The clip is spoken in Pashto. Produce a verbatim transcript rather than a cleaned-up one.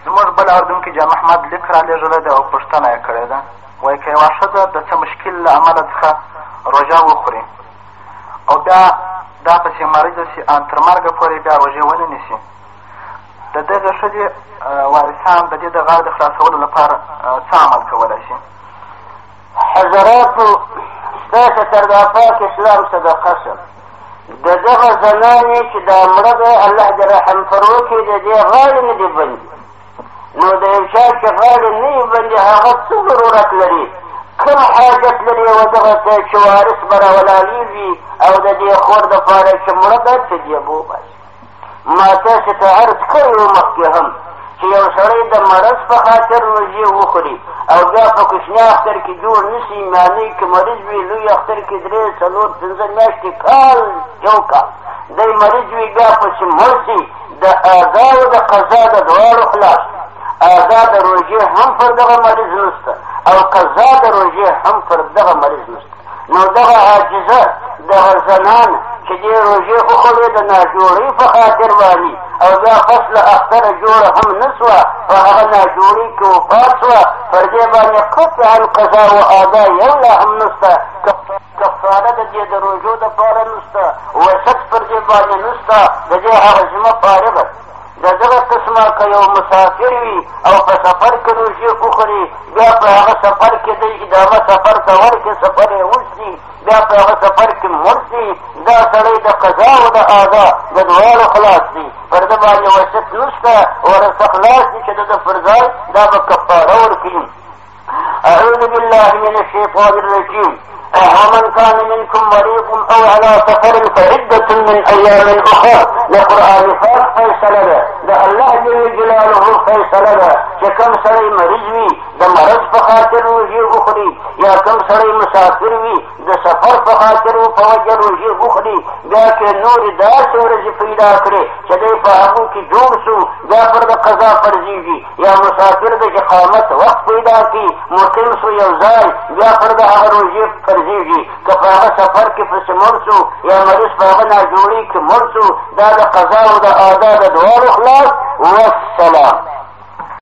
زموږ بل اورېدونکي جان محمد لیک را لېږلی دی او پوښتنه یې کړې ده. وایي که یوه ښځه د څه مشکل له امله څخه روژه وخوري او بیا دا پسې مریضه شي ان تر مرګه پورې بیا روژې ونه نیسي، د دغې ښځې وارثان د دې د غاړې د خلاصولو لپاره څه عمل کولی شي؟ حضراتو ستاسو تر دا پاک اسلام صدقه شه د دغه زنانې چې دا مړه ده الله دې رحم پر وکړي د دې غاړې نه دي بندي. نو د یو چا چې غاړې نه وي بندي هغه څه ضرورت لري، کوم حاجت لري و دغه ته چې وارث به راولاړېږي او د دې خور دپاره چې مړه ده فدیه به وباسي. ما تاسې ته عرض کړی و مخکې هم چې یو سړی د مرض په خاطر روژې وخوري او بیا په کوچني اختر کې جوړ نشي، میانۍ کې مریض وي، لوی اختر کې درې څلور پنځه میاشتې کال یو کال دی مریض وي، بیا پسې مړ شي، د ادا او د قضا د دواړو خلاص. ادا د روژې هم پر دغه مریض نشته او قضا د روژې هم پر دغه مریض نشته. نو دغه عاجزه دغه زنانه چې دې روژې وخورې د ناجوړۍ په خاطر باندې او بیا فصله اختره جوړه هم نه سوه، په هغه ناجوړۍ کې وفات سوه، پر دې باندې قطعا قضا و ادا یو لا هم نشته، کفاره د دې د روژو دپاره نشته، وسط پر دې باندې نشته، د دې هغه ذمه فارغه. د دغه قسمه که یو مسافر وي او په سفر کې روژې وخوري بیا په هغه سفر کې دی ادامه سفر ته ورکړي، سفر یې وشي بیا په هغه سفر کې مړ شي، دا سړی د قضا او د ادا د دواړو خلاص دي، پر ده باندې وسط نشته، ورثه خلاص دي چې د ده پر ځای دا به کفاره ورکړي. اعوذ بالله من الشیطان الرجیم. ومن كان منكم مريض او على سفر فعدة من ايام اخرى. لقرآن پاک فیصله ده، د الله جل جلاله فیصله ده چې کوم سړی مریض وي د مرض په خاطر روژې وخوري یا کوم سړی مسافر وي د سفر په خاطر په وجه روژې وخوري، بیا کې نورې داسې ورځې پیدا کړې چې دی په هغو کې جوړ شو، بیا پر د قضا فرضېږي، یا مسافر د اقامت وخت پیدا کړي مقیم شو یو ځای، بیا پر د هغه روژې فرضېږي، که په هغه سفر کې پسې مړ شو یا مریض په هغه ناجوړۍ کې مړ شو، دا د قضا او د ادا د دواړو خلاص. والسلام.